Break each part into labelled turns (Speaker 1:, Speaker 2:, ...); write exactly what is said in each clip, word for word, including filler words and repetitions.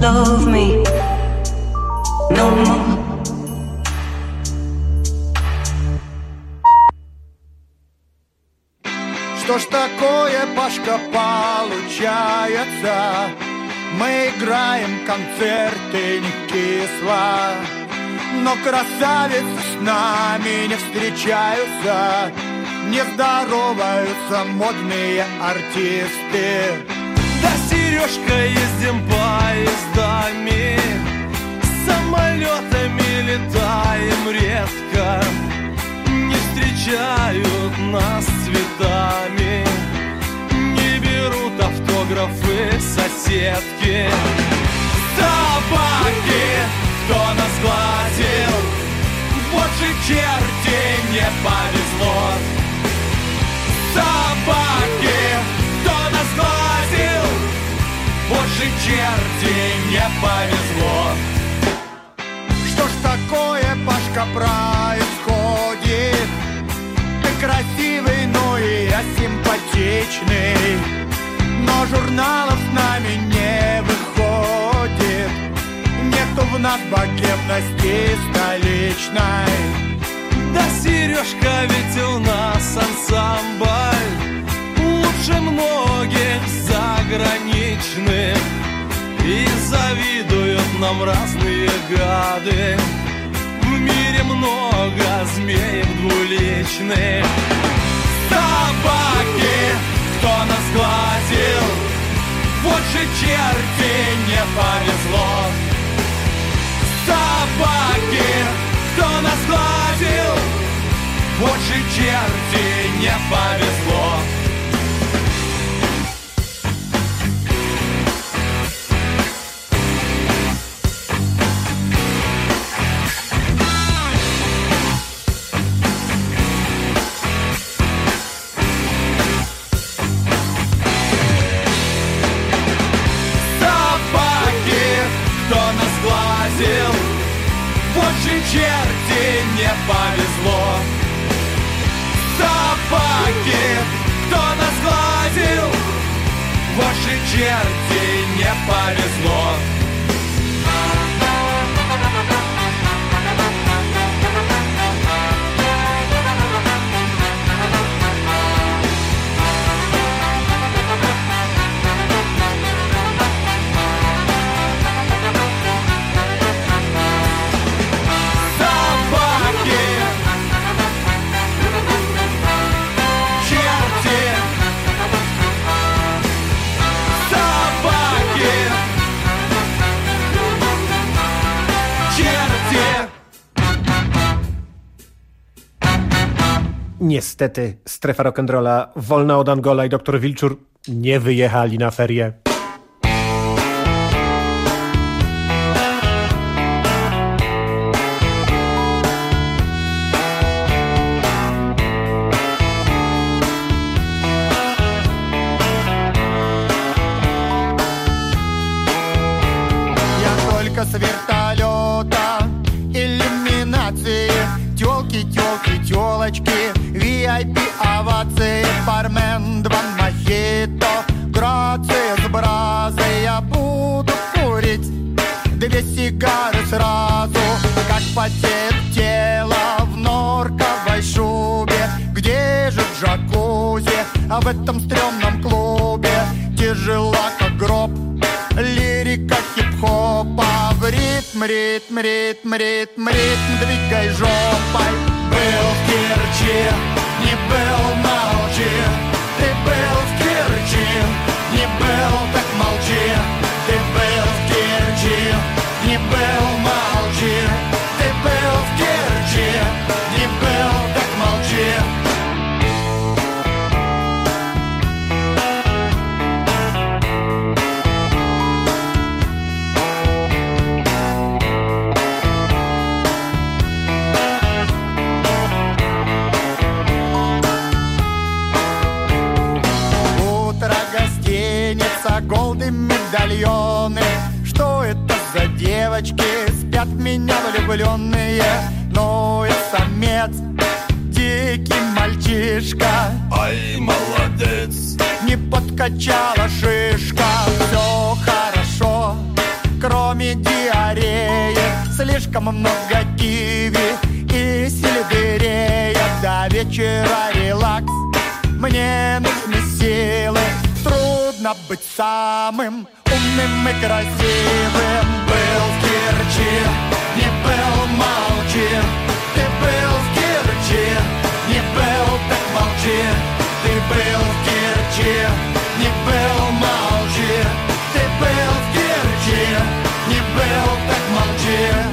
Speaker 1: love me no more.
Speaker 2: Что ж такое, Пашка, получается? Мы играем концерты не кисло, но красавицы с нами не встречаются, не здороваются модные артисты.
Speaker 3: Да, Сережка, ездим поездами, самолетами летаем редко, не встречают нас цветами, не берут автографы соседки. Собаки, кто нас гладил, вот же черти, не повезло. Собаки, кто нас гладил, вот же черти, не повезло.
Speaker 2: Что ж такое, Пашка, происходит? Ты красивый, ну и я симпатичный, но журналов с нами не выходит. Нету в нас богемности столичной.
Speaker 3: Да, Сережка, ведь у нас ансамбль лучше многих заграничных, и завидуют нам разные гады. В мире много змеев двуличных. Собаки, кто нас гладил, вот же черти, не повезло. Собаки, кто нас гладил, вот же черти, не повезло. Вот же черти, не повезло. Собаки, кто нас гладил, вот же черти, не повезло.
Speaker 4: Niestety strefa rock'n'rolla, wolna od Angola i doktor Wilczur nie wyjechali na ferie.
Speaker 2: Я только с вертолета, иллюминации, тёлки, тёлки, тёлочки, ви ай пи овации, бармен, два мохито, грация с бразой. Я буду курить две сигары сразу, как потеет тело в норковой шубе. Где же джакузи, а в этом стрёмном клубе? Тяжела, как гроб, лирика хип-хопа. В ритм, ритм, ритм, ритм, ритм, двигай жопой. Был в Керчи, не был, молчи. Ты был в Керчи, не был, так молчи. Ты был в Керчи, не был, молчи. Ты был в Керчи, не был, так молчи. Голды, медальоны. Что это за девочки? Спят меня влюбленные. Ну и самец, дикий мальчишка.
Speaker 3: Ай, молодец.
Speaker 2: Не подкачала шишка. Все хорошо, кровь Слишком много киви и сельдерея. До вечера релакс, мне нужны силы. Трудно быть самым умным и красивым. Был в Керчи, не был, молчи. Ты был в Керчи, не был, так молчи. Ты был в Керчи, не был, молчи. Ты был в Керчи, не был, так молчи.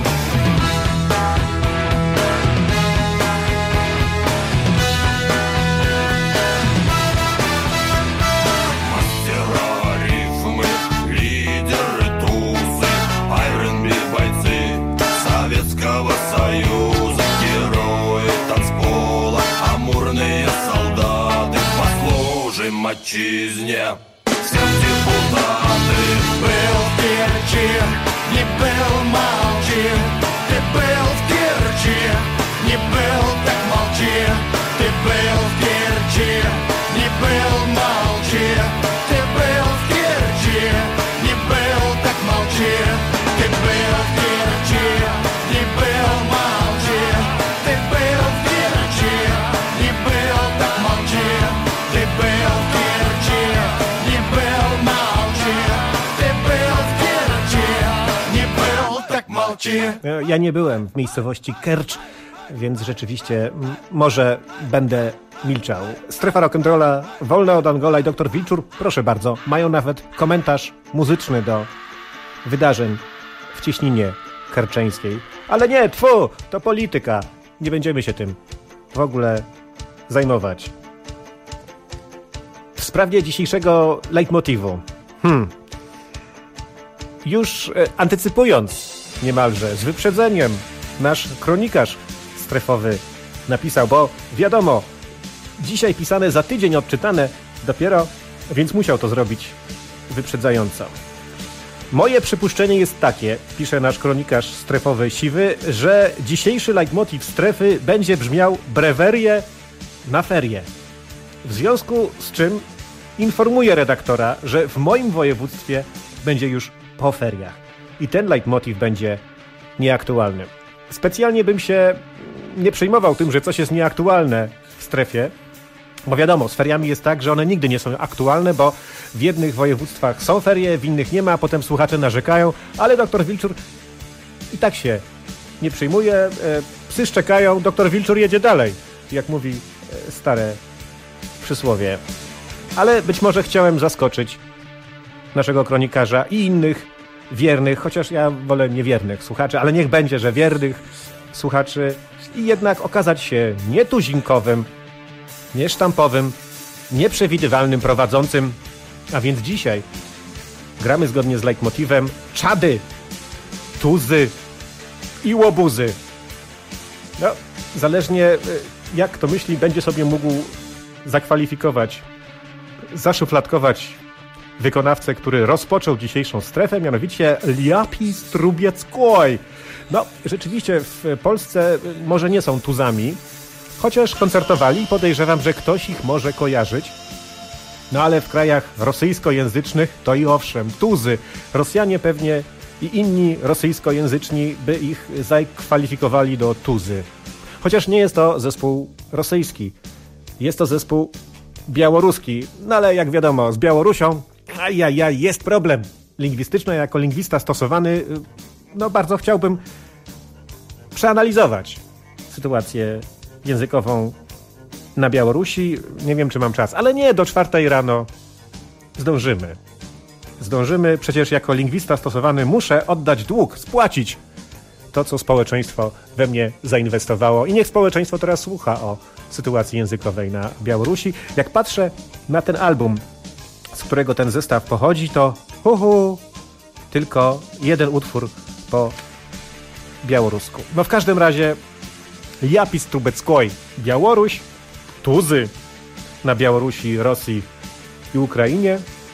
Speaker 3: Союза, герои танцпола, амурные солдаты, послужим отчизне, всем депутаты.
Speaker 2: Был в Керчи, не был, молчи. Ты был в Керчи, не был, так молчи. Ты был в Керчи, не был, молчи. Ты был в Керчи, не был, так молчи. Ты был в Керчи, не был, молчи. Ты был в Керчи, не был, так молчи. Ты был в Керчи, не был, молчи. Ty był w Kerczy, nie był, tak молчи.
Speaker 4: Ja nie byłem w miejscowości Kercz, więc rzeczywiście m, może będę milczał. Strefa rock'n'rolla, wolna od Angola i doktor Wilczur, proszę bardzo, mają nawet komentarz muzyczny do wydarzeń w Cieśninie Kerczeńskiej. Ale nie, tfu, to polityka. Nie będziemy się tym w ogóle zajmować. W sprawie dzisiejszego leitmotivu. Hmm. Już e, antycypując niemalże, z wyprzedzeniem, nasz kronikarz strefowy napisał, bo wiadomo, dzisiaj pisane, za tydzień odczytane dopiero, więc musiał to zrobić wyprzedzająco. Moje przypuszczenie jest takie, pisze nasz kronikarz strefowy Siwy, że dzisiejszy leitmotiv strefy będzie brzmiał brewerie na ferie. W związku z czym informuję redaktora, że w moim województwie będzie już po feriach. I ten leitmotiv będzie nieaktualny. Specjalnie bym się nie przejmował tym, że coś jest nieaktualne w strefie, bo wiadomo, z feriami jest tak, że one nigdy nie są aktualne, bo w jednych województwach są ferie, w innych nie ma, a potem słuchacze narzekają, ale doktor Wilczur i tak się nie przejmuje. E, psy szczekają, doktor Wilczur jedzie dalej, jak mówi e, stare przysłowie. Ale być może chciałem zaskoczyć naszego kronikarza i innych wiernych, chociaż ja wolę niewiernych słuchaczy, ale niech będzie, że wiernych słuchaczy i jednak okazać się nietuzinkowym, niesztampowym, nieprzewidywalnym prowadzącym. A więc dzisiaj gramy zgodnie z leitmotivem czady, tuzy i łobuzy. No, zależnie jak kto myśli, będzie sobie mógł zakwalifikować, zaszufladkować wykonawcę, który rozpoczął dzisiejszą strefę, mianowicie Ляпис Трубецкой. No, rzeczywiście w Polsce może nie są tuzami, chociaż koncertowali i podejrzewam, że ktoś ich może kojarzyć. No ale w krajach rosyjskojęzycznych to i owszem, tuzy. Rosjanie pewnie i inni rosyjskojęzyczni by ich zakwalifikowali do tuzy. Chociaż nie jest to zespół rosyjski. Jest to zespół białoruski. No ale jak wiadomo, z Białorusią ajajaj, jest problem lingwistyczny. Jako lingwista stosowany, no bardzo chciałbym przeanalizować sytuację językową na Białorusi. Nie wiem, czy mam czas, ale nie, do czwartej rano zdążymy. Zdążymy, przecież jako lingwista stosowany muszę oddać dług, spłacić to, co społeczeństwo we mnie zainwestowało. I niech społeczeństwo teraz słucha o sytuacji językowej na Białorusi. Jak patrzę na ten album, z którego ten zestaw pochodzi, to hu, hu, tylko jeden utwór po białorusku. No w każdym razie Ляпис Трубецкой, Białoruś, tuzy na Białorusi, Rosji i Ukrainie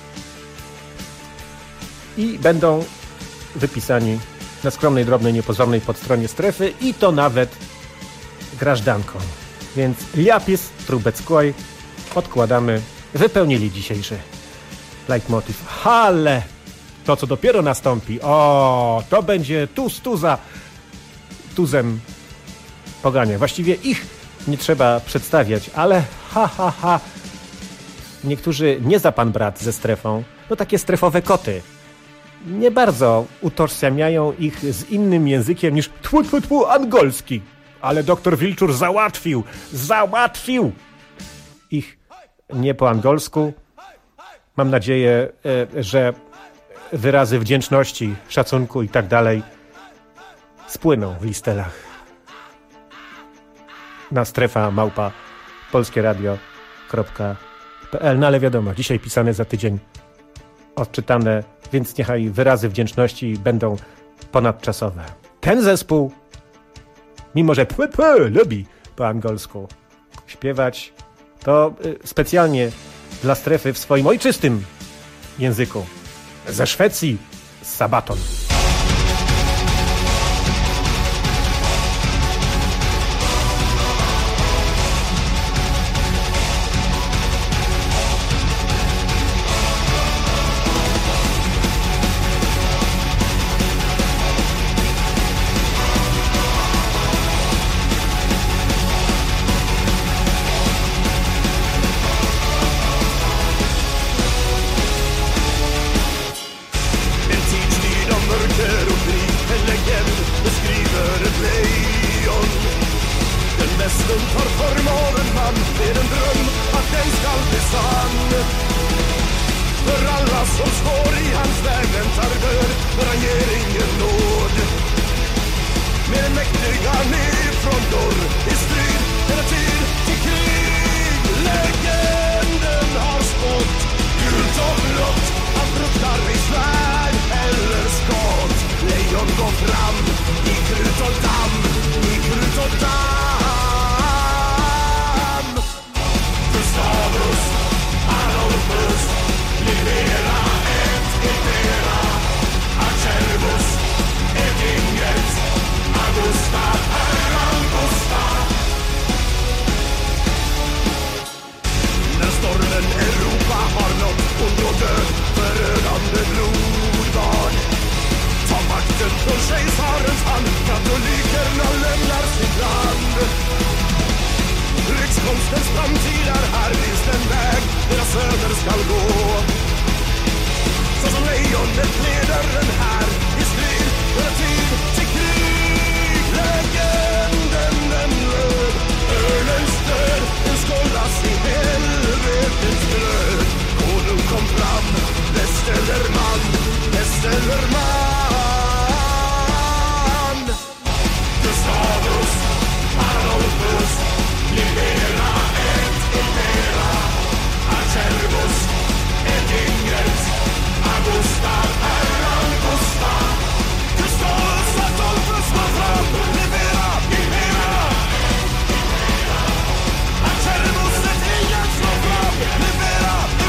Speaker 4: i będą wypisani na skromnej, drobnej, niepozornej podstronie strefy i to nawet grażdanką. Więc Ляпис Трубецкой odkładamy, wypełnili dzisiejszy leitmotiv. Ale to, co dopiero nastąpi, o, to będzie tuz, tuza tuzem pogania. Właściwie ich nie trzeba przedstawiać, ale ha, ha, ha. Niektórzy nie za pan brat ze strefą, no takie strefowe koty. Nie bardzo utożsamiają ich z innym językiem niż tfu, tfu, tfu, angolski. Ale doktor Wilczur załatwił, załatwił ich nie po angolsku. Mam nadzieję, że wyrazy wdzięczności, szacunku i tak dalej spłyną w listelach na strefa małpa polskieradio kropka pe el. No ale wiadomo, dzisiaj pisane za tydzień odczytane, więc niechaj wyrazy wdzięczności będą ponadczasowe. Ten zespół, mimo że pły, pły, lubi po angolsku śpiewać, to specjalnie dla strefy w swoim ojczystym języku. Ze Szwecji, z Sabaton.
Speaker 5: Libera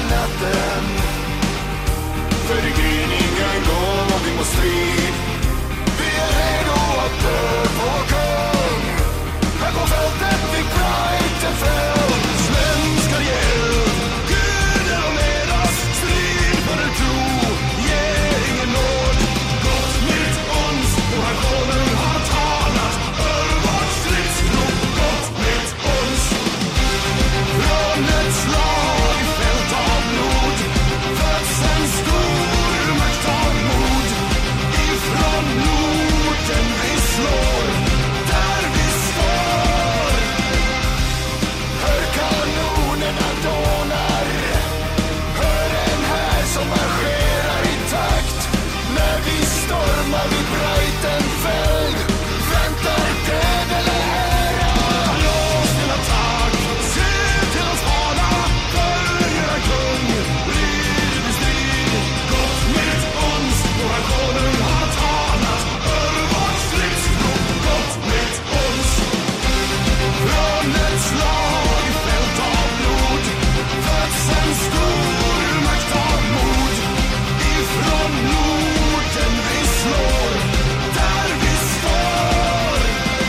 Speaker 5: natten. För i gryningen går vi mot strid. Vi är redo att dö på kung. Här på fältet vid Breitenfeld. Svenskar ge eld, guder och medas. Strid för det tro, ge ingen nåd. Gott mitt ons, och här konung har talat. Hör vårt stridsrop, gott mitt ons. Från ett slag i fält av blod föds en stor makt av mod. Ifrån Norden vi slår, där vi står. Hör kanonerna dånar, hör en här som marscherar i takt. När vi stormar vid Breitenfeld väntar död eller ära. Lås till attack, se till oss fana, följer en kung, rid i strid. Gott mitt ons, våra konung har talat. Hör vårt stridsrop, gott mitt ons. Från ett slag i fält av blod föds en stor makt av mod. Ifrån Norden vi slår, där vi står.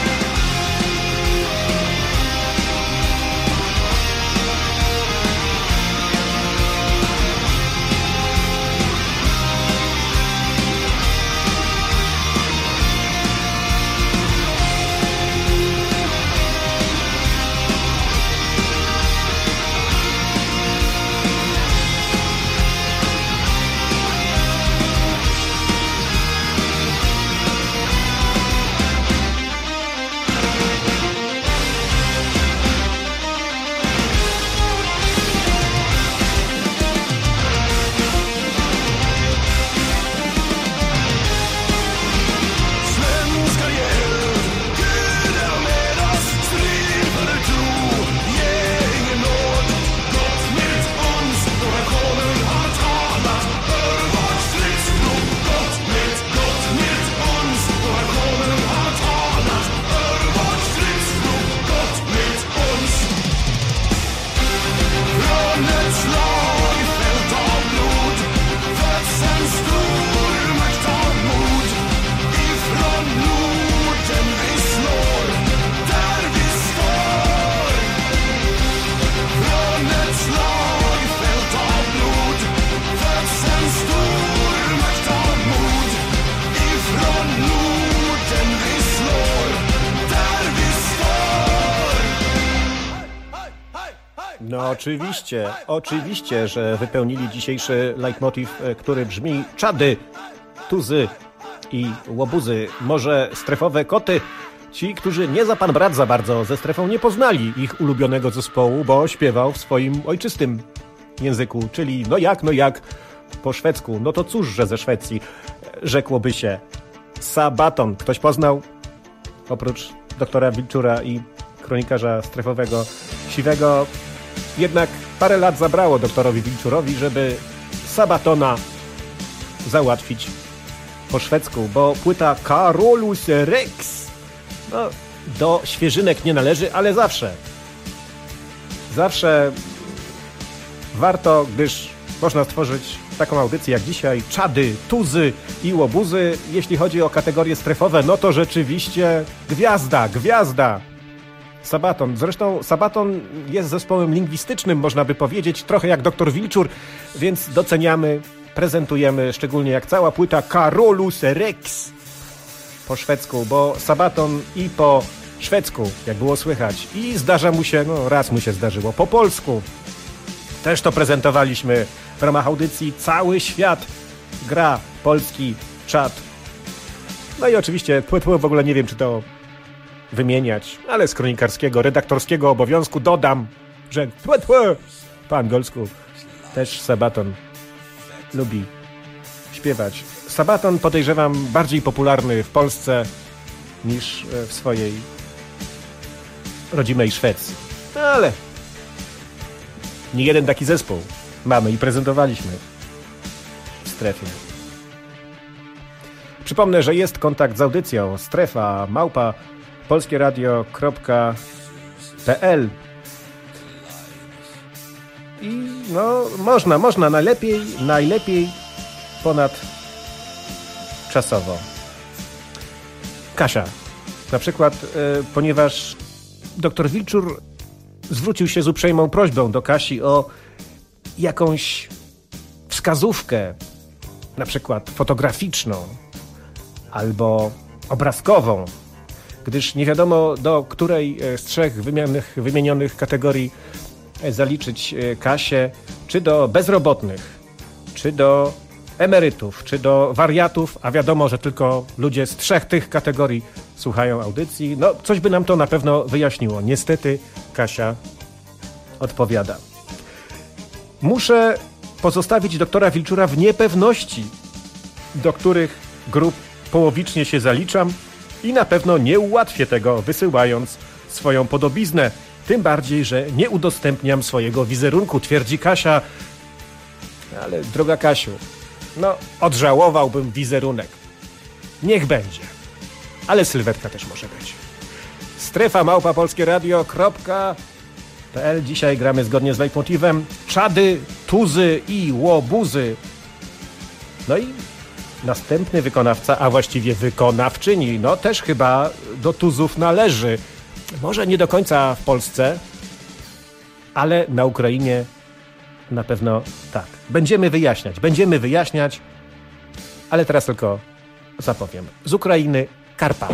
Speaker 5: Svenskar ge eld, guder och medas. Strid för det tro, ge ingen nåd. Gott mitt ons, våra konung har talat. Hör vårt stridsrop, gott mitt, gott mitt ons. Våra konung har talat. Hör vårt stridsrop, gott mitt ons. Från ett slag i fält av blod föds en stor makt av mod. Ifrån Norden vi slår, där vi står. Från ett slag i fält av blod föds en stor makt av mod. Ifrån Norden vi slår, där vi står.
Speaker 4: No oczywiście, oczywiście, że wypełnili dzisiejszy leitmotiv, e, który brzmi czady, tuzy i łobuzy, może strefowe koty. Ci, którzy nie za pan brat za bardzo ze strefą nie poznali ich ulubionego zespołu, bo śpiewał w swoim ojczystym języku, czyli no jak, no jak po szwedzku. No to cóż, że ze Szwecji, rzekłoby się. Sabaton. Ktoś poznał? Oprócz doktora Wilczura i kronikarza strefowego Siwego. Jednak parę lat zabrało doktorowi Wilczurowi, żeby Sabatona załatwić po szwedzku, bo płyta Carolus Rex no, do świeżynek nie należy, ale zawsze zawsze warto, gdyż można stworzyć taką audycję jak dzisiaj, czady, tuzy i łobuzy. Jeśli chodzi o kategorie strefowe, no to rzeczywiście gwiazda, gwiazda Sabaton. Zresztą Sabaton jest zespołem lingwistycznym, można by powiedzieć, trochę jak doktor Wilczur, więc doceniamy, prezentujemy, szczególnie jak cała płyta Carolus Rex po szwedzku, bo Sabaton i po szwedzku, jak było słychać, i zdarza mu się, no raz mu się zdarzyło, po polsku. Też to prezentowaliśmy w ramach audycji Cały Świat gra polski czat. No i oczywiście płytło w ogóle nie wiem, czy to wymieniać, ale z kronikarskiego, redaktorskiego obowiązku dodam, że płytło po angielsku też Sabaton lubi śpiewać. Sabaton, podejrzewam, bardziej popularny w Polsce niż w swojej rodzimej Szwecji. No ale nie jeden taki zespół mamy i prezentowaliśmy w strefie. Przypomnę, że jest kontakt z audycją strefa małpa polskieradio kropka p l i No, można, można. Najlepiej, najlepiej ponad czasowo. Kasia, na przykład, y, ponieważ doktor Wilczur zwrócił się z uprzejmą prośbą do Kasi o jakąś wskazówkę, na przykład fotograficzną albo obrazkową, gdyż nie wiadomo, do której z trzech wymienionych, wymienionych kategorii zaliczyć Kasię, czy do bezrobotnych, czy do emerytów, czy do wariatów, a wiadomo, że tylko ludzie z trzech tych kategorii słuchają audycji. No, coś by nam to na pewno wyjaśniło. Niestety Kasia odpowiada: muszę pozostawić doktora Wilczura w niepewności, do których grup połowicznie się zaliczam i na pewno nie ułatwię tego, wysyłając swoją podobiznę. Tym bardziej, że nie udostępniam swojego wizerunku, twierdzi Kasia. Ale droga Kasiu, no odżałowałbym wizerunek. Niech będzie. Ale sylwetka też może być. Strefa małpa polskieradio kropka pe el. Dzisiaj gramy zgodnie z leitmotivem czady, tuzy i łobuzy. No i następny wykonawca, a właściwie wykonawczyni, no też chyba do tuzów należy. Może nie do końca w Polsce, ale na Ukrainie na pewno tak. Będziemy wyjaśniać, będziemy wyjaśniać, ale teraz tylko zapowiem. Z Ukrainy Karpało.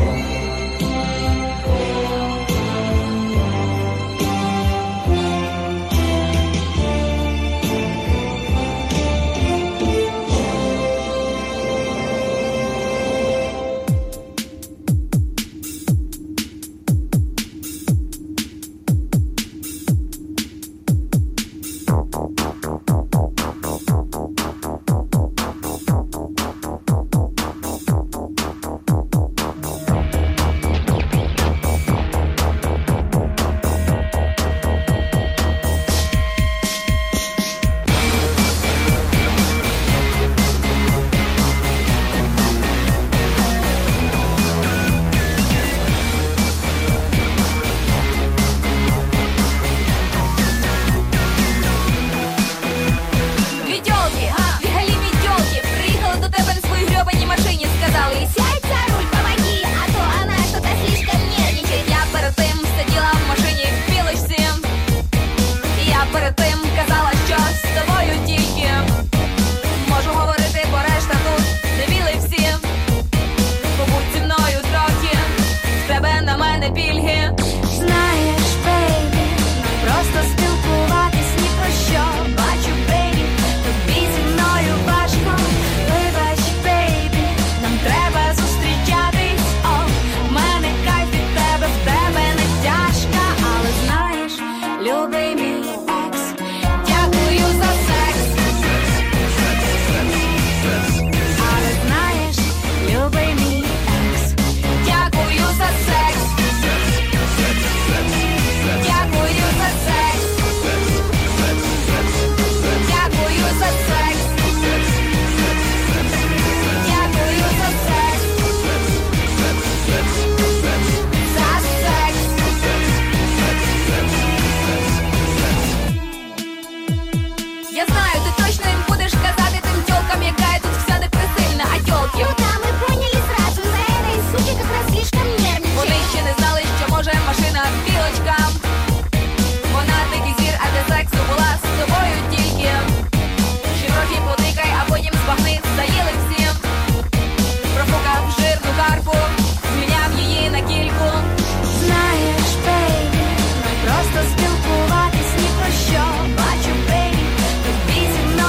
Speaker 6: Просто спілкуватись ні про що. Бачу, бейбі, тобі зі мною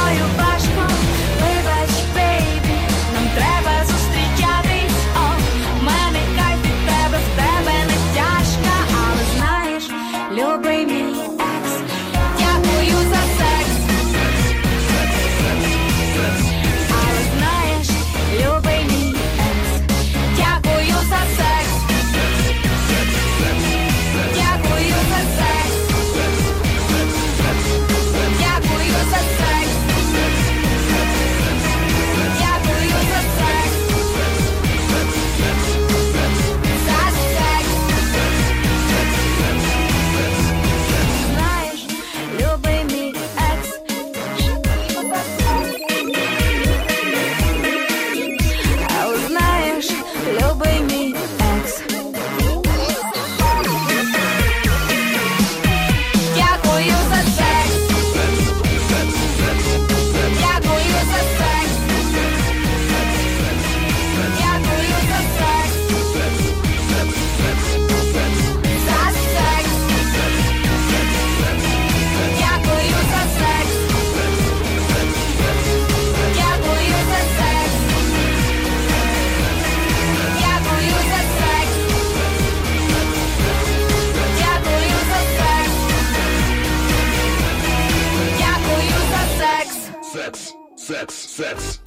Speaker 5: sets, sets, sets.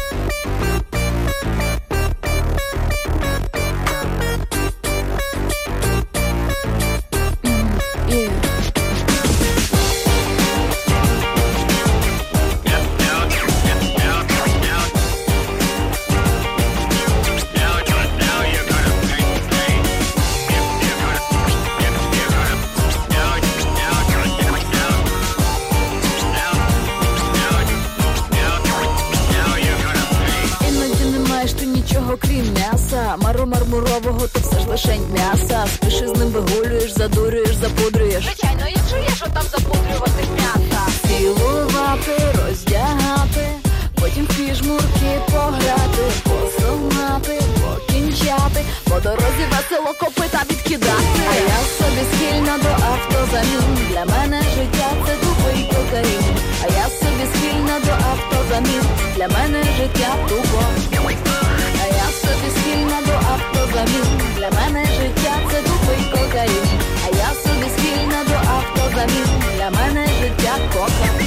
Speaker 6: Крім м'яса, мару мармурового, то все ж лишень м'яса. Спиш із ним вигулюєш, задурюєш, запудрюєш. Звичайно, якщо є, що там запудрювати м'яса. Цілувати, роздягати, потім в піжмурки пограти, посумати, покінчати, по дорозі весело копита відкидати. А я собі схильна до автозамін, для мене життя це тупий кокаїн. А я собі схильна до автозамін, для мене життя тупо. А я собі схильна до автозамін, для мене життя це тупий кокаїн. А я собі схильна до автозамін, для мене життя кока.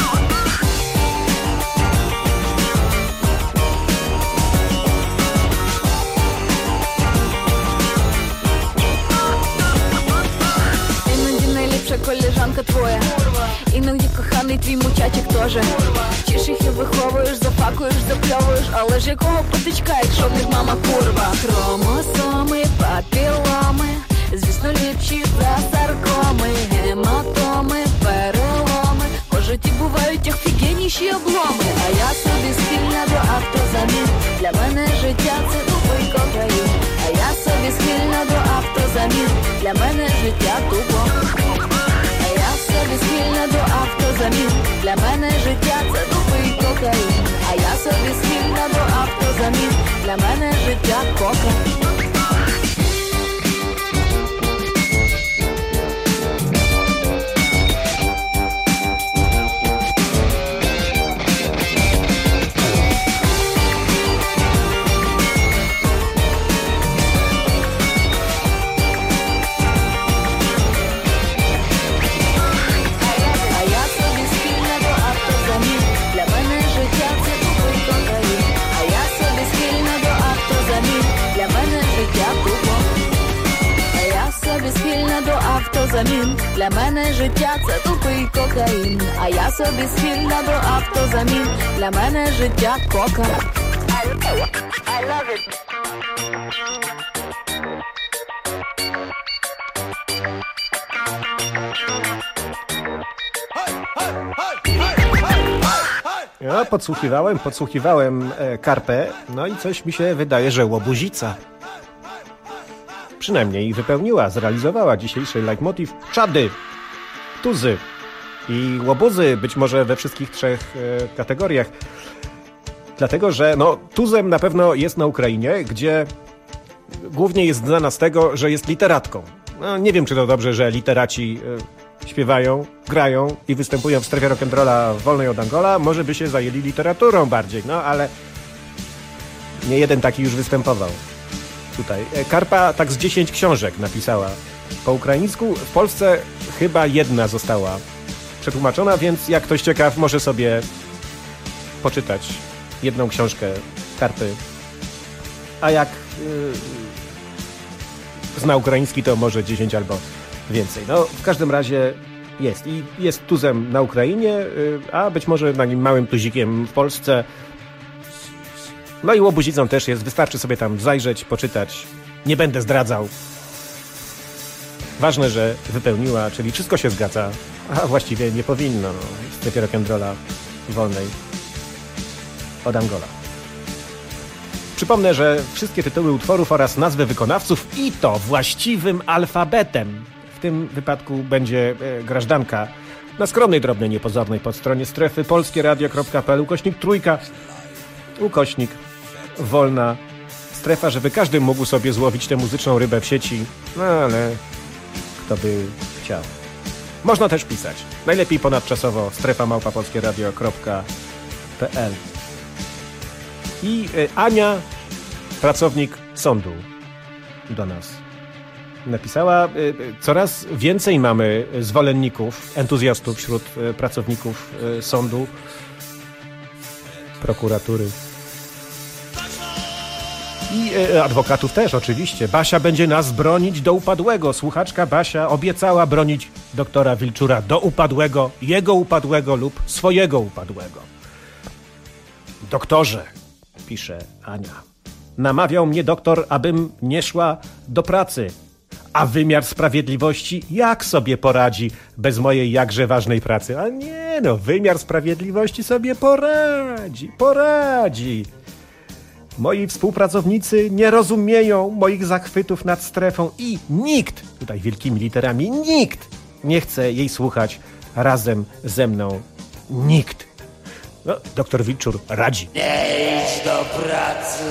Speaker 6: Колежанка твоя, іноді коханий твій мучачик теж. Вчиш їх і виховуєш, зафакуєш, запльовуєш, але ж якого потичка, якщо в них мама курва. Хромосоми, папіломи, звісно ліпші за саркоми, гематоми, переломи, по житті бувають офігенніші обломи. А я собі схильна до автозамін, для мене життя це тупий кокаїн. А я собі схильна до автозамін, для мене життя тупо. Собі схильна до автозамін, для мене життя це тупий кокаїн. А я собі схильна до автозамін, для мене життя кока. Автозамін, для мене життя це тупий кокаїн. А я собі схильна до автозамін, для мене життя кока. I, I love it.
Speaker 4: Ja podsłuchiwałem, podsłuchiwałem e, Karpę, no i coś mi się wydaje, że łobuzica przynajmniej wypełniła, zrealizowała dzisiejszy leitmotiv czady, tuzy i łobuzy, być może we wszystkich trzech e, kategoriach. Dlatego, że no, tuzem na pewno jest na Ukrainie, gdzie głównie jest znana z tego, że jest literatką. No, nie wiem, czy to dobrze, że literaci e, śpiewają, grają i występują w strefie rock'n'rolla wolnej od Angola. Może by się zajęli literaturą bardziej, no ale nie jeden taki już występował. Tutaj. Karpa tak z dziesięć książek napisała po ukraińsku. W Polsce chyba jedna została przetłumaczona, więc jak ktoś ciekaw, może sobie poczytać jedną książkę Karpy. A jak yy, zna ukraiński, to może dziesięć albo więcej. No, w każdym razie jest. I jest tuzem na Ukrainie, yy, a być może takim małym tuzikiem w Polsce. No i łobuzicą też jest, wystarczy sobie tam zajrzeć, poczytać. Nie będę zdradzał. Ważne, że wypełniła, czyli wszystko się zgadza, a właściwie nie powinno, no, w strefie rock'n'rolla wolnej od Angola. Przypomnę, że wszystkie tytuły utworów oraz nazwy wykonawców i to właściwym alfabetem. W tym wypadku będzie e, grażdanka na skromnej, drobnej, niepozornej podstronie strefy polskieradio.pl ukośnik trójka ukośnik wolna strefa, żeby każdy mógł sobie złowić tę muzyczną rybę w sieci, no ale kto by chciał. Można też pisać. Najlepiej ponadczasowo strefa małpa polskieradio kropka p l. I y, Ania, pracownik sądu, do nas napisała. Y, coraz więcej mamy zwolenników, entuzjastów wśród y, pracowników y, sądu. prokuratury. I e, adwokatów też oczywiście. Basia będzie nas bronić do upadłego. Słuchaczka Basia obiecała bronić doktora Wilczura do upadłego, jego upadłego lub swojego upadłego. Doktorze, pisze Ania, namawiał mnie doktor, abym nie szła do pracy. A wymiar sprawiedliwości jak sobie poradzi bez mojej jakże ważnej pracy? A nie no, wymiar sprawiedliwości sobie poradzi, poradzi. Moi współpracownicy nie rozumieją moich zachwytów nad strefą i nikt, tutaj wielkimi literami, nikt nie chce jej słuchać razem ze mną. Nikt. No, doktor Wilczur radzi.
Speaker 7: Nie idź do pracy,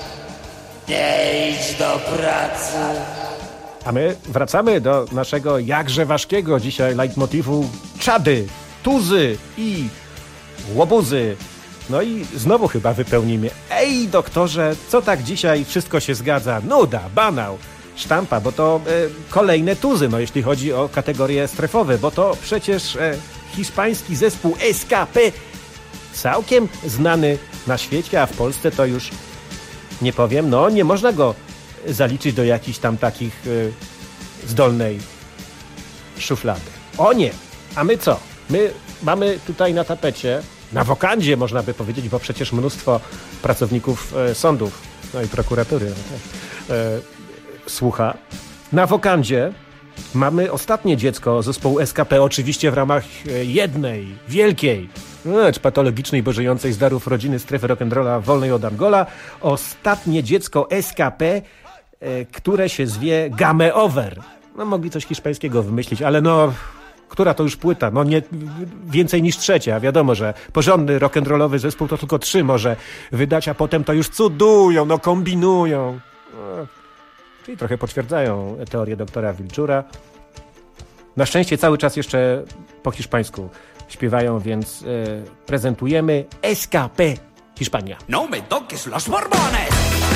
Speaker 7: nie idź do pracy.
Speaker 4: A my wracamy do naszego jakże ważkiego dzisiaj leitmotivu czady, tuzy i łobuzy. No i znowu chyba wypełnimy. Ej, doktorze, co tak dzisiaj wszystko się zgadza? Nuda, banał, sztampa, bo to e, kolejne tuzy, no jeśli chodzi o kategorie strefowe, bo to przecież e, hiszpański zespół S K P, całkiem znany na świecie, a w Polsce to już nie powiem, no nie można go zaliczyć do jakichś tam takich e, zdolnej szuflady. O nie! A my co? My mamy tutaj na tapecie, na wokandzie można by powiedzieć, bo przecież mnóstwo pracowników e, sądów, no i prokuratury e, słucha. Na wokandzie mamy ostatnie dziecko zespołu S K P, oczywiście w ramach e, jednej, wielkiej, no, czy patologicznej, bo żyjącej z darów rodziny strefy rock'n'rolla wolnej od Angola. Ostatnie dziecko S K P, e, które się zwie Game Over. No mogli coś hiszpańskiego wymyślić, ale no... Która to już płyta? No nie więcej niż trzecia. Wiadomo, że porządny rock'n'rollowy zespół to tylko trzy może wydać, a potem to już cudują, no kombinują. No, czyli trochę potwierdzają teorię doktora Wilczura. Na szczęście cały czas jeszcze po hiszpańsku śpiewają, więc e, prezentujemy S K P Hiszpania.
Speaker 3: No me toques los borbones.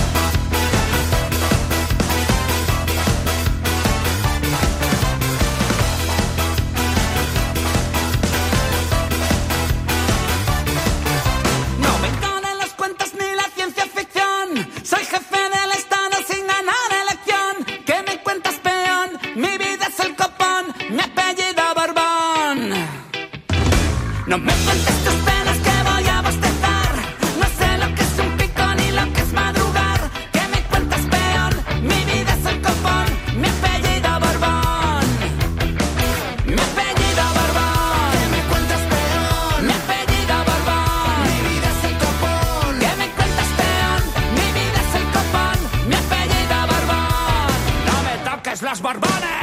Speaker 7: No me cuentes tus penas que voy a bostezar. No sé lo que es un pico ni lo que es madrugar. Que me cuentas peón, mi vida es el copón. Mi apellido Borbón, mi apellido Borbón. Que me cuentas peón, mi apellido Borbón. Mi vida es el copón. Que me cuentas peón, mi vida es el copón. Mi apellido Borbón.
Speaker 3: No me toques los borbones.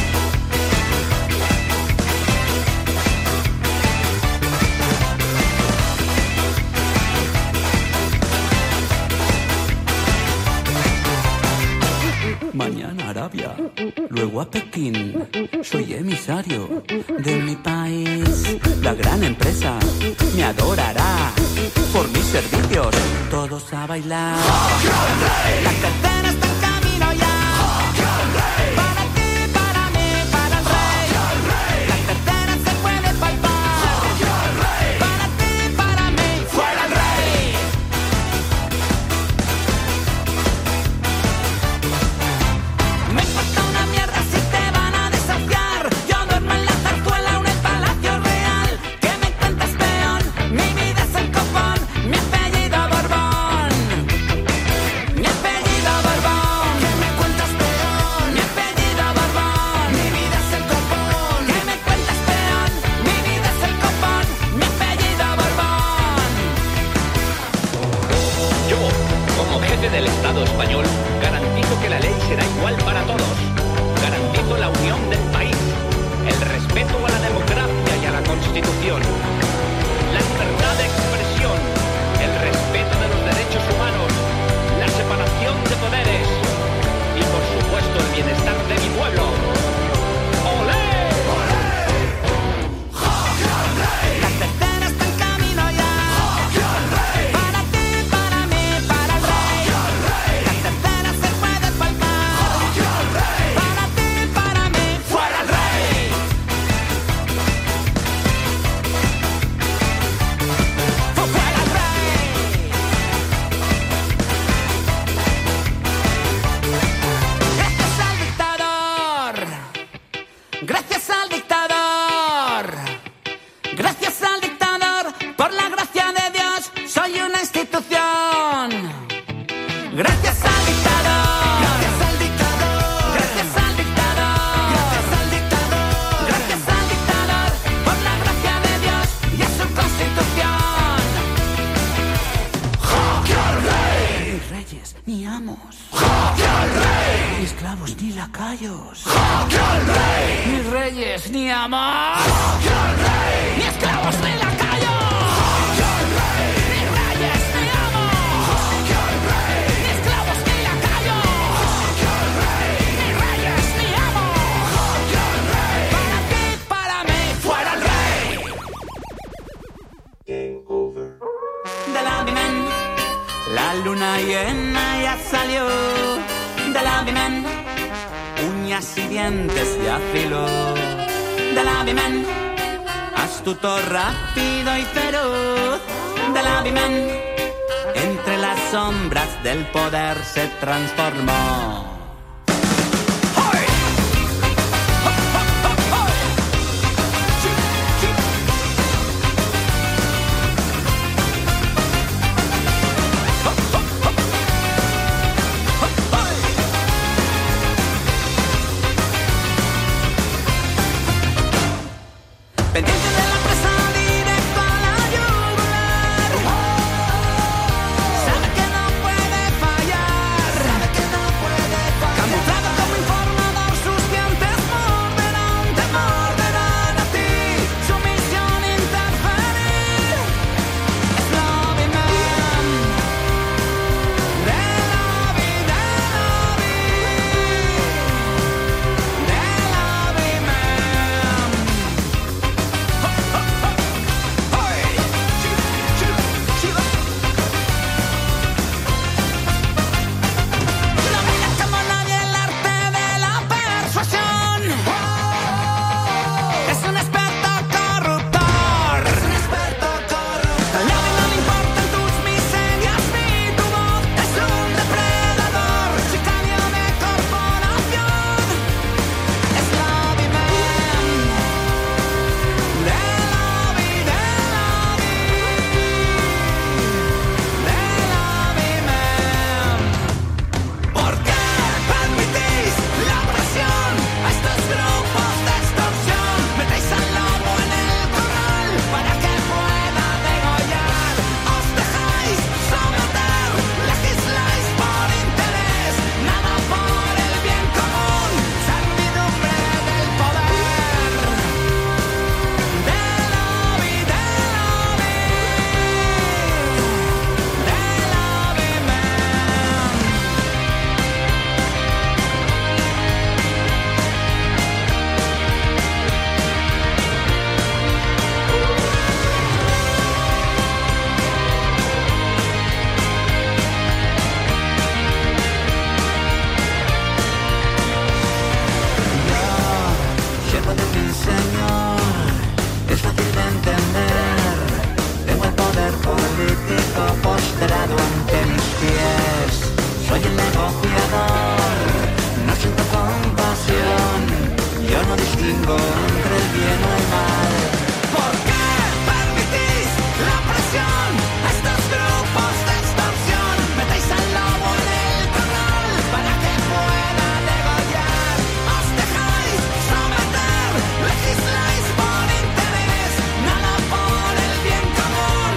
Speaker 7: Mañana a Arabia, luego a Pekín. Soy emisario de mi país. La gran empresa me adorará por mis servicios. Todos a bailar. La cartera está en camino ya. Para ti, para mí, para el rey. La cartera se puede palpar. Para ti, para mí, fuera el rey. Me importa una mierda si te van a desafiar. Yo duermo en la zarzuela o en el Palacio Real. Que me cuentas peón, mi vida es el copón. Mi apellido Borbón, mi apellido Borbón. Que me cuentas peón, mi apellido Borbón. Mi vida es el copón. Que me cuentas peón, mi vida es el copón. Mi apellido Borbón.
Speaker 8: Yo, como jefe del Estado español, garantizo que la ley será igual para todos. Garantizo la unión del país, el respeto a la democracia y a la Constitución, la libertad de expresión, el respeto de los derechos humanos, la separación de poderes y, por supuesto, el bienestar de mi pueblo. ¡Olé!
Speaker 7: La cartera está en camino ya. Para ti, para mí, para el rey. La cartera se puede palpar. ni amos, ni esclavos ni lacayos, ni reyes ni amos, ni esclavos ni lacayos, ni reyes ni amos, ni esclavos ni lacayos, ni reyes ni amos, para ti, para mí, fuera el rey.
Speaker 5: Game over.
Speaker 7: De la Bimen, la luna llena ya salió. De la Bimen, uñas y dientes ya afiló. De la Bimen, astuto, rápido y feroz. De la Bimen, entre las sombras del poder se transformó. Pendiente de la presa directo a la yugular. Sabe que no puede fallar. Sabe que no puede fallar. Camuflado como informador, sus dientes morderán, te morderán a ti. Su misión interferir. Es Lobby Man. De Lobby, de Lobby. De Lobby Man. Domina como nadie el arte de la persuasión. Es un experto corruptor. Es un experto corruptor. A Lobby no le importan tus miserias ni tu voz. Es un depredador, sicario de corporación. Es Lobby Man. De Lobby, de Lobby. De Lobby Man. ¿Por qué permitís la presión a estos grupos de extorsión? Metéis al lobo en el corral para que pueda degollar. Os dejáis someter, legisláis por interés, nada por el bien común, servidumbre del poder. De Lobby, de Lobby. De Lobby Man. Yo, siervo de mi Señor, es fácil de entender. Tengo el poder político postrado ante mis pies. Soy el negociador, no siento compasión. Yo no distingo entre el bien o el mal. ¿Por qué permitís la presión a estos grupos de extorsión? Metéis al lobo en el corral para que pueda degollar. Os dejáis someter, legisláis por interés, nada por el bien común.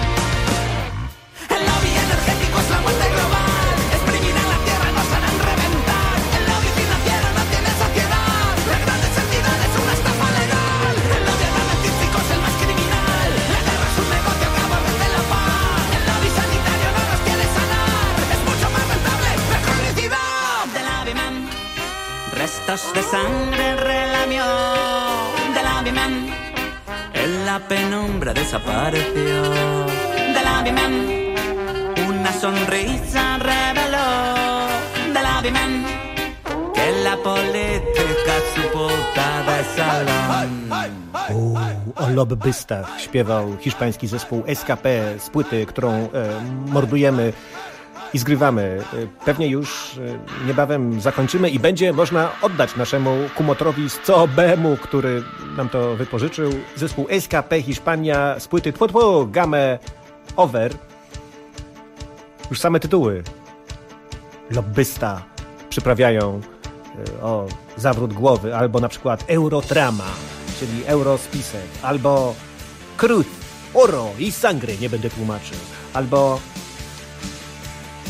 Speaker 7: El lobby energético es la muerte global. Exprimirán la tierra, nos harán reventar. El lobby financiero no tiene saciedad. La gran desentidad es una estafa legal. El lobby armamentístico es el más criminal. La guerra es un negocio que aborrece la paz. El lobby sanitario no nos quiere sanar. Es mucho más rentable la cronicidad. De Lobby Man, restos de sangre relamió. De Lobby Man, en la penumbra desapareció. De Lobby Man, una sonrisa reveló. De Lobby Man, que la política su putada de salón.
Speaker 4: O lobbystach śpiewał hiszpański zespół S K P z płyty, którą e, mordujemy i zgrywamy. E, pewnie już e, niebawem zakończymy i będzie można oddać naszemu kumotrowi z C O B-mu, który nam to wypożyczył. Zespół S K P Hiszpania z płyty Tło Tło Game Over. Już same tytuły lobbysta przyprawiają e, o zawrót głowy, albo na przykład Eurotrama, czyli eurospisek, albo Cruz, Oro i Sangre, nie będę tłumaczył, albo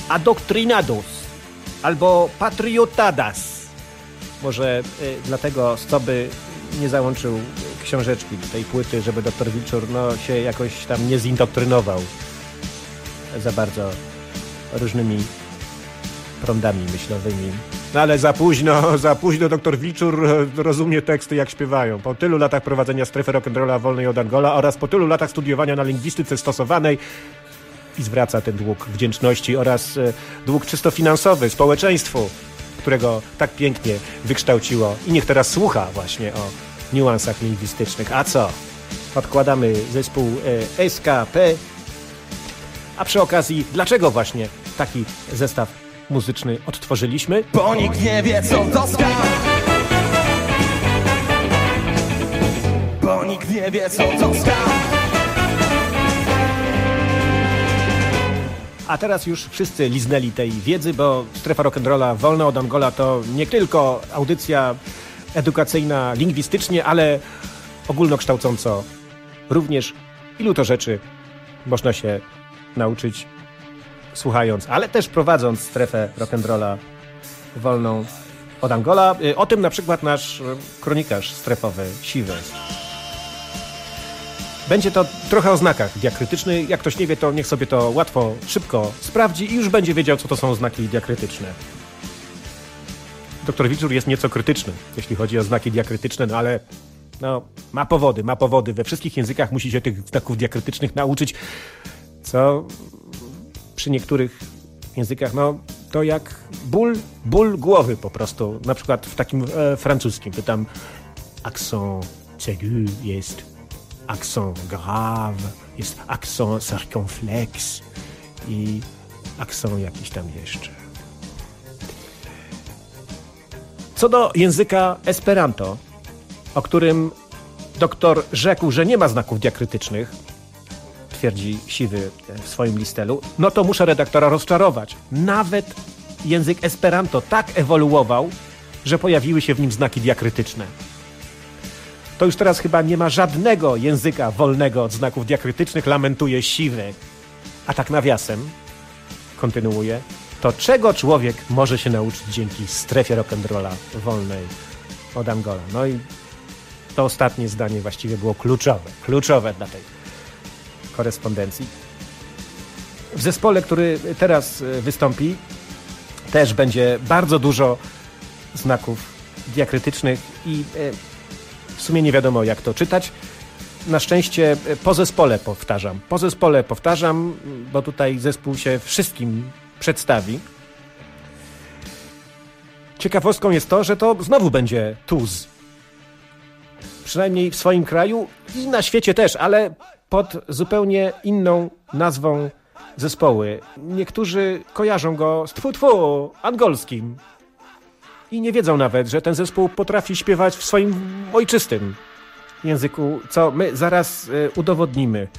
Speaker 4: adoctrinados albo patriotadas. Może y, dlatego Stoby nie załączył książeczki do tej płyty, żeby doktor Wilczur no, się jakoś tam nie zindoktrynował za bardzo różnymi prądami myślowymi. No ale za późno, za późno doktor Wilczur rozumie teksty jak śpiewają. Po tylu latach prowadzenia strefy rock'n'rolla wolnej od Angola oraz po tylu latach studiowania na lingwistyce stosowanej i zwraca ten dług wdzięczności oraz e, dług czysto finansowy społeczeństwu, którego tak pięknie wykształciło i niech teraz słucha właśnie o niuansach lingwistycznych. A co? Odkładamy zespół e, S K P. A przy okazji, dlaczego właśnie taki zestaw muzyczny odtworzyliśmy?
Speaker 3: Bo nikt nie wie, co to ska. Bo nikt nie wie, co to ska.
Speaker 4: A teraz już wszyscy liznęli tej wiedzy, bo Strefa Rock'n'Rolla wolna od Angola to nie tylko audycja edukacyjna lingwistycznie, ale ogólnokształcąco również ilu to rzeczy można się nauczyć słuchając, ale też prowadząc strefę rock'n'rolla wolną od Angola. O tym na przykład nasz kronikarz strefowy, Siwy. Będzie to trochę o znakach diakrytycznych. Jak ktoś nie wie, to niech sobie to łatwo, szybko sprawdzi i już będzie wiedział, co to są znaki diakrytyczne. Doktor Wilczur jest nieco krytyczny, jeśli chodzi o znaki diakrytyczne, no ale no, ma powody, ma powody. We wszystkich językach musi się tych znaków diakrytycznych nauczyć, co przy niektórych językach, no to jak ból, ból głowy po prostu. Na przykład w takim e, francuskim, to tam accent aigu jest, accent grave, jest accent circonflexe i accent jakiś tam jeszcze. Co do języka Esperanto, o którym doktor rzekł, że nie ma znaków diakrytycznych, twierdzi Siwy w swoim listelu, no to muszę redaktora rozczarować. Nawet język Esperanto tak ewoluował, że pojawiły się w nim znaki diakrytyczne. To już teraz chyba nie ma żadnego języka wolnego od znaków diakrytycznych, lamentuje Siwy. A tak nawiasem, kontynuuje, to czego człowiek może się nauczyć dzięki strefie rock'n'rolla wolnej od Angola? No i to ostatnie zdanie właściwie było kluczowe. Kluczowe dla tej korespondencji. W zespole, który teraz wystąpi, też będzie bardzo dużo znaków diakrytycznych i w sumie nie wiadomo, jak to czytać. Na szczęście po zespole powtarzam. Po zespole powtarzam, bo tutaj zespół się wszystkim przedstawi. Ciekawostką jest to, że to znowu będzie Tuz. Przynajmniej w swoim kraju i na świecie też, ale pod zupełnie inną nazwą zespoły. Niektórzy kojarzą go z tfu tfu angolskim i nie wiedzą nawet, że ten zespół potrafi śpiewać w swoim ojczystym języku, co my zaraz y, udowodnimy.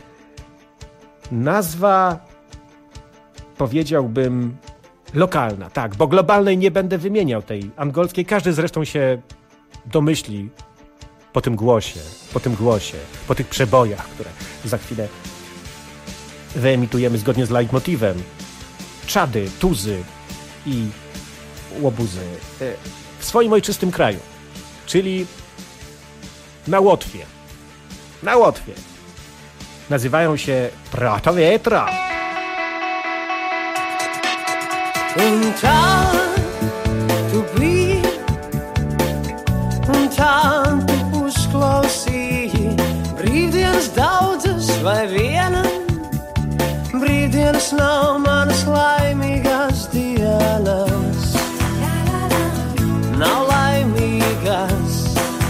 Speaker 4: Nazwa, powiedziałbym, lokalna, tak, bo globalnej nie będę wymieniał tej angolskiej. Każdy zresztą się domyśli po tym głosie, po tym głosie, po tych przebojach, które za chwilę wyemitujemy zgodnie z leitmotivem. Czady, tuzy i łobuzy w swoim ojczystym kraju, czyli na Łotwie. Na Łotwie. Nazywają się Pratovetra.
Speaker 9: Un time to be, un time to uzklausīt. Brīvdienas daudzas vai viena, brīvdienas nav manas laimīgās dienas. Nav laimīgās.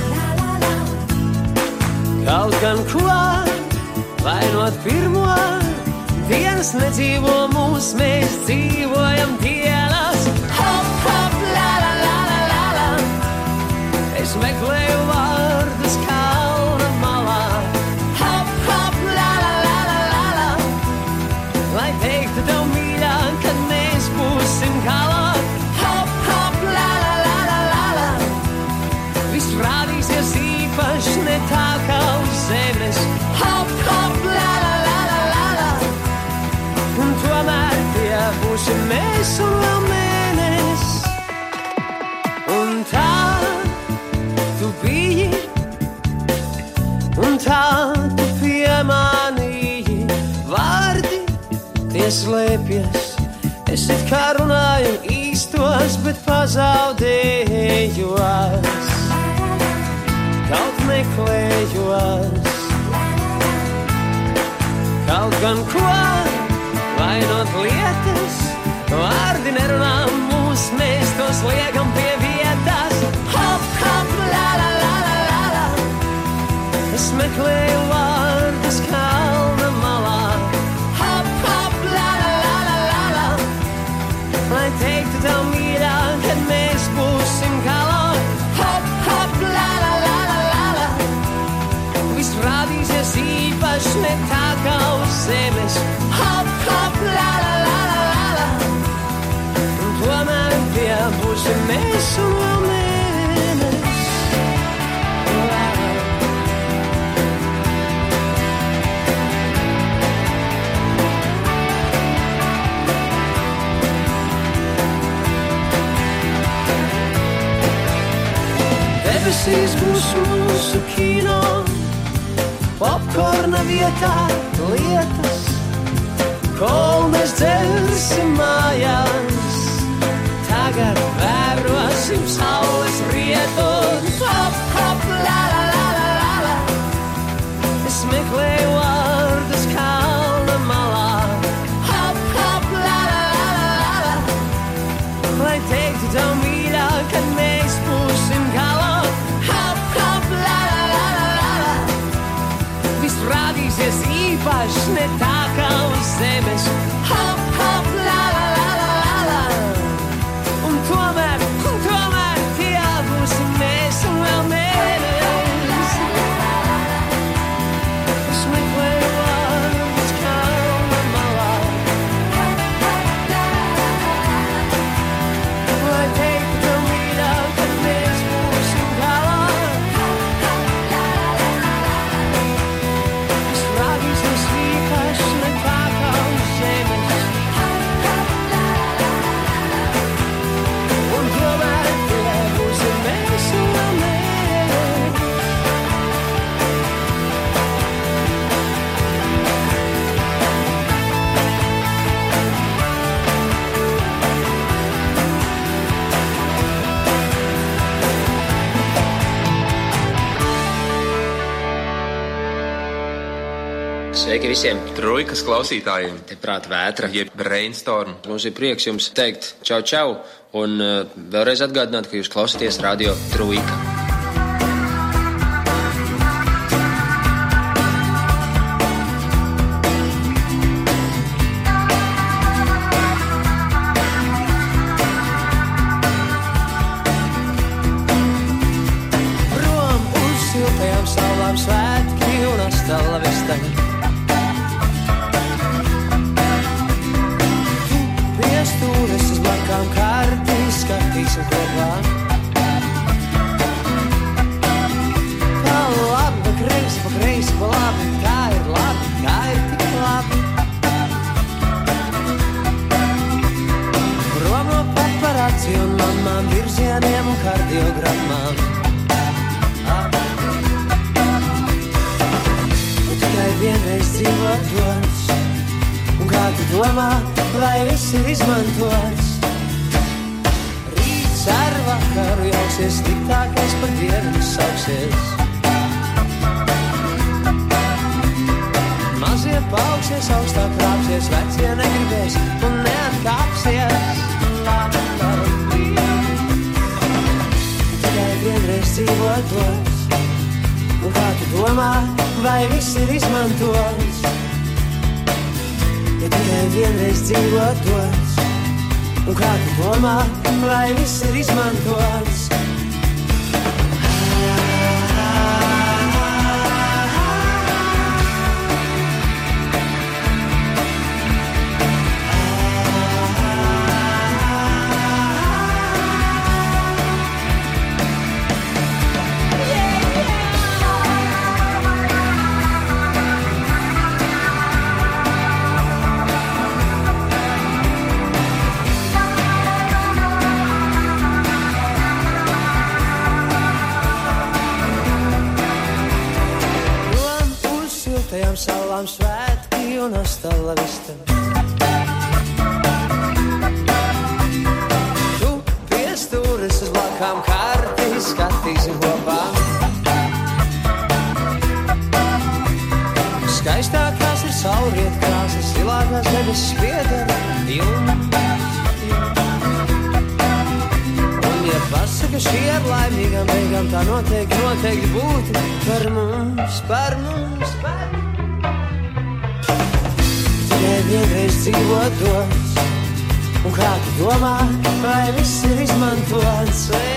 Speaker 9: Kaut gan klāt, vainot pirmo, dienas nedzīvo mūs, mēs dzīvojam dienas. Hop, hop, la, la, la, la, la, la. Es meklēju vārdus kalna malā. Hop, hop, la, la, la, la, la, la. Lai teiktu tev mīļā, kad mēs būsim galā. Hop, hop, la, la, la, la, la, la. Viss rādīsies īpaši ne tā kā uz zemes. Hop, hop, la, la, la, la, la, la. Un tomēr tie būs būsim mēs un vēl mēnesis. Un tā tu biji, un tā tu piemanīji. Vārdi tie slēpjas, es it kā runāju īstos, bet pazaudējos. Kaut meklējos, kaut gan ko vainot lietas. Vārdi nerunā mūs, mēs tos liekam pie vietas. Hop, hop, la, la, la, la, la, la. Es meklēju vārdus kalna malā. Hop, hop, la, la, la, la, la, la. Lai teiktu tev mīļā, kad mēs būsim galā. Hop, hop, la, la, la, la, la, la. Viss rādīsies īpaši ne tā kā uz zemes. Hop, hop, la, la, la, la, la, la. Un tomēr tie būsim mēs un vēl mēnesis. La, la. Debesīs būs mūsu kino, popkorna vietā lietas, kol mēs dzersim mājās. Tagad vērosim saules rietus. Hop, hop, la, la, la, la, la, la. Es meklēju vārdus kalna malā. Hop, hop, la, la, la, la, la, la. Lai teiktu tev mīļā, kad mēs būsim galā. Hop, hop, la, la, la, la, la, la. Viss rādīsies īpaši ne tā kā uz zemes. Hop, hop, la, la, la, la, la, la. Un tomēr, un tomēr tie būsim mēs un vēl mēnesis. Es meklēju vārdus kalna malā. Lai teiktu tev mīļā, kad mēs būsim galā. Viss rādīsies īpaši ne tā kā uz zemes. Un tomēr tie būsim mēs un vēl mēnesis.
Speaker 10: Sveiki visiem!
Speaker 11: Trojkas klausītājiem,
Speaker 10: Te prāta vētra.
Speaker 11: jeb brainstorm.
Speaker 10: Mums ir prieks jums teikt čau čau un uh, vēlreiz atgādināt, ka jūs klausāties radio Trojka.
Speaker 9: Prom uz siltajām saulām svētki un astala vista. Piestūres uz blankām kārtī, skatīsim kopā. Pa labi, pa kreisi, pa kreisi, pa labi. Kā ir labi, kā ir tik labi. Prom no paparazzi un mamām, virzieniem un kardiogrammām. Tikai vienreiz dzīvotos, un kā tu domā, vai viss ir izmantots? Rīts ar vakaru jauksies, sliktākais par dienu sauksies. Mazie paaugsies, augstāk krāpsies, vecie negribēs un neatkāpsies. La, la, la, tikai vienreiz dzīvotos, un kā tu domā, vai viss ir izmantots? Ja tikai vienreiz dzīvotos, un kā tu domā, vai viss ir izmantots? un hasta la vista. Tu piestūris uz blakām kārti, skatīsim kopā. Skaistākās ir saulriet krāsas, silākās debesis piedara jums. Un ja pasaka šī ar laimīgām beigām, tā noteikti, noteikti būtu par mums, par mums, par mums. Tikai vienreiz dzīvot dos, un kā tu domā, vai viss ir izmantots, vai...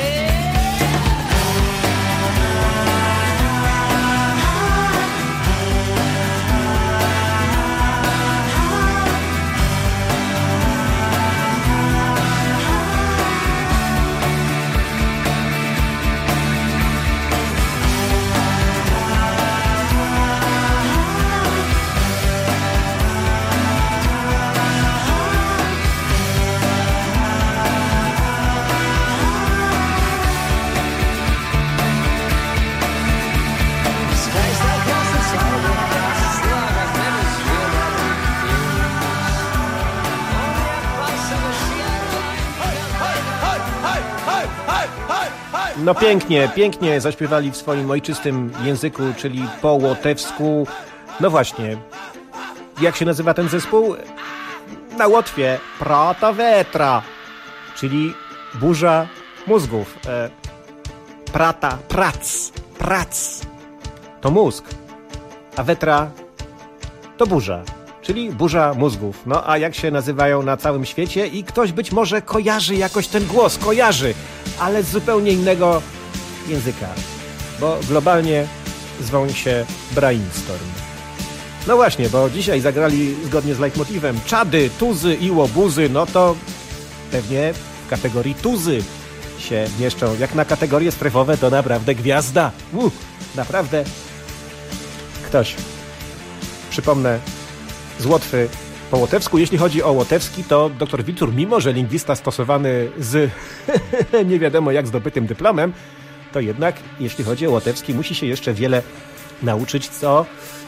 Speaker 4: No pięknie, pięknie zaśpiewali w swoim ojczystym języku, czyli po łotewsku. No właśnie, jak się nazywa ten zespół? Na Łotwie Prata Vetra, czyli burza mózgów. E, prata, prac, prac to mózg, a vetra to burza, czyli burza mózgów. No a jak się nazywają na całym świecie? I ktoś być może kojarzy jakoś ten głos, kojarzy, ale z zupełnie innego języka, bo globalnie zwą się Brainstorm. No właśnie, bo dzisiaj zagrali zgodnie z leitmotivem czady, tuzy i łobuzy, no to pewnie w kategorii tuzy się mieszczą. Jak na kategorie strefowe to naprawdę gwiazda. Uh, naprawdę ktoś. Przypomnę, z Łotwy po łotewsku. Jeśli chodzi o łotewski, to dr Wilczur, mimo że lingwista stosowany z nie wiadomo jak zdobytym dyplomem, to jednak jeśli chodzi o łotewski, musi się jeszcze wiele nauczyć, co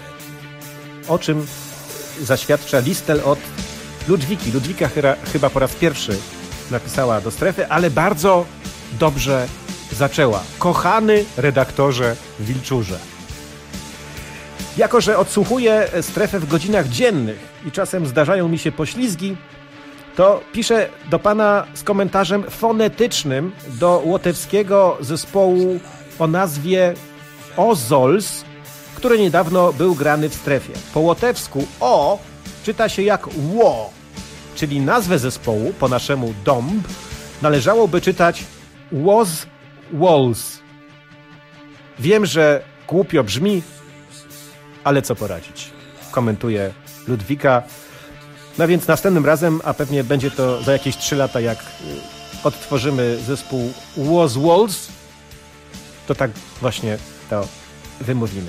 Speaker 4: o czym zaświadcza listel od Ludwiki. Ludwika chyba, chyba po raz pierwszy napisała do strefy, ale bardzo dobrze zaczęła. Kochany redaktorze Wilczurze. Jako że odsłuchuję strefę w godzinach dziennych i czasem zdarzają mi się poślizgi, to piszę do pana z komentarzem fonetycznym do łotewskiego zespołu o nazwie Ozols, który niedawno był grany w strefie. Po łotewsku O czyta się jak ło, czyli nazwę zespołu, po naszemu dąb, należałoby czytać Was Walls. Wiem, że głupio brzmi, ale co poradzić? Komentuje Ludwika. No więc następnym razem, a pewnie będzie to za jakieś trzy lata, jak odtworzymy zespół Was Walls, to tak właśnie to wymówimy.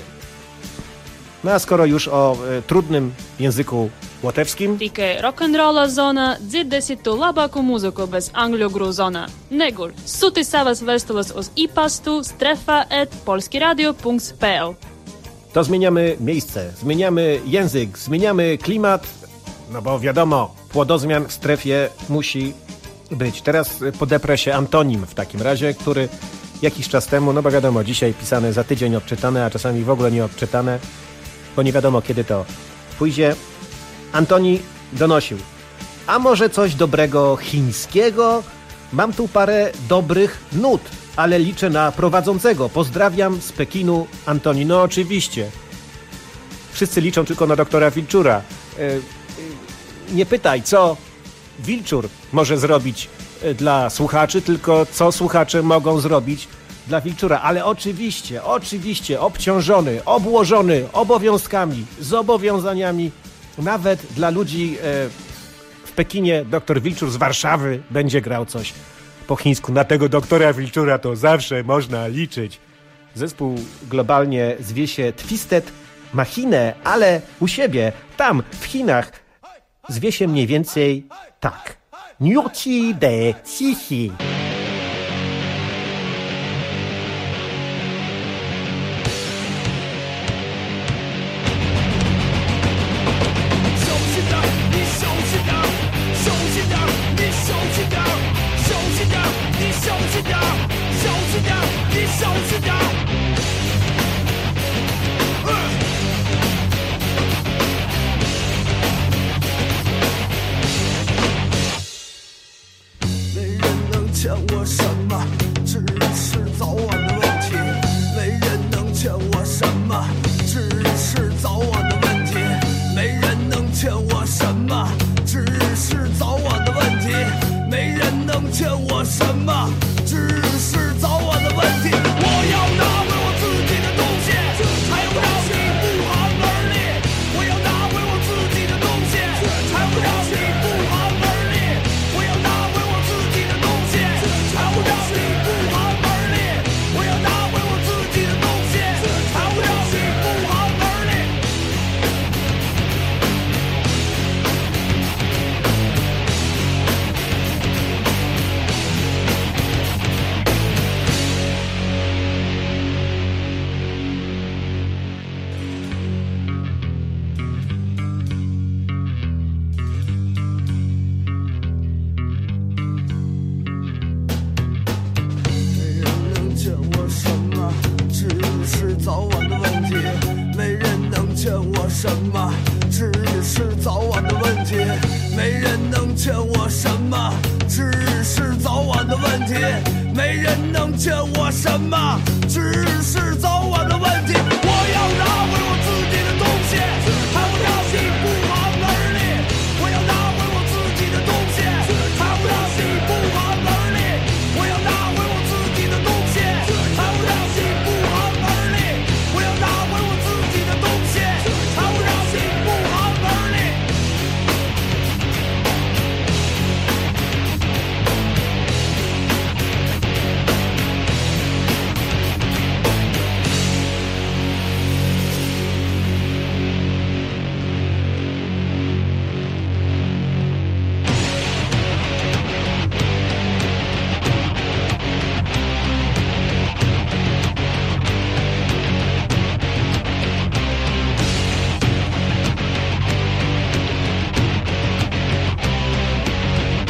Speaker 4: No a skoro już o e, trudnym języku łotewskim...
Speaker 12: Tikai rock'n'rolla zona, dzirdēsi tu labāku mūziku bez angļu grūzona. Neguļ, sūti savas vēstules uz e-pastu strefa at polskiradio punkt p l.
Speaker 4: To zmieniamy miejsce, zmieniamy język, zmieniamy klimat, no bo wiadomo, płodozmian w strefie musi być. Teraz podeprę się antonim w takim razie, który jakiś czas temu, no bo wiadomo, dzisiaj pisane za tydzień odczytane, a czasami w ogóle nie odczytane, bo nie wiadomo kiedy to pójdzie. Antoni donosił, a może coś dobrego chińskiego? Mam tu parę dobrych nut, ale liczę na prowadzącego. Pozdrawiam z Pekinu, Antoni. No oczywiście. Wszyscy liczą tylko na doktora Wilczura. Nie pytaj, co Wilczur może zrobić dla słuchaczy, tylko co słuchacze mogą zrobić dla Wilczura. Ale oczywiście, oczywiście obciążony, obłożony obowiązkami, zobowiązaniami, nawet dla ludzi w Pekinie doktor Wilczur z Warszawy będzie grał coś po chińsku. Na tego doktora Wilczura to zawsze można liczyć. Zespół globalnie zwie się Twisted Machine, ale u siebie, tam w Chinach, zwie się mniej więcej tak. Niuci de Xixi.
Speaker 13: 欠我什么，只是早晚的问题。没人能欠我什么，只是早晚的问题。没人能欠我什么，只是早晚的问题。没人能欠我什么，只是早晚的问题。我要拿回我自己的东西，才会让你不寒而栗。我要拿回我自己的东西，才会让你不寒而栗。我要拿回我自己的东西，才会让你不寒而栗。我要拿回我自己的东西，才会让你不寒而栗。早晚的问题，没人能欠我什么，只是早晚的问题。没人能欠我什么，只是早晚的问题。没人能欠我什么，只是早晚的问题。我要拿回我自己的东西，才会让你不寒而栗。我要拿回我自己的东西，才会让你不寒而栗。我要拿回我自己的东西，才会让你不寒而栗。我要拿回我自己的东西，才会让你不寒而栗。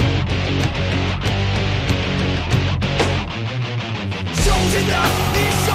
Speaker 13: 小心点，你小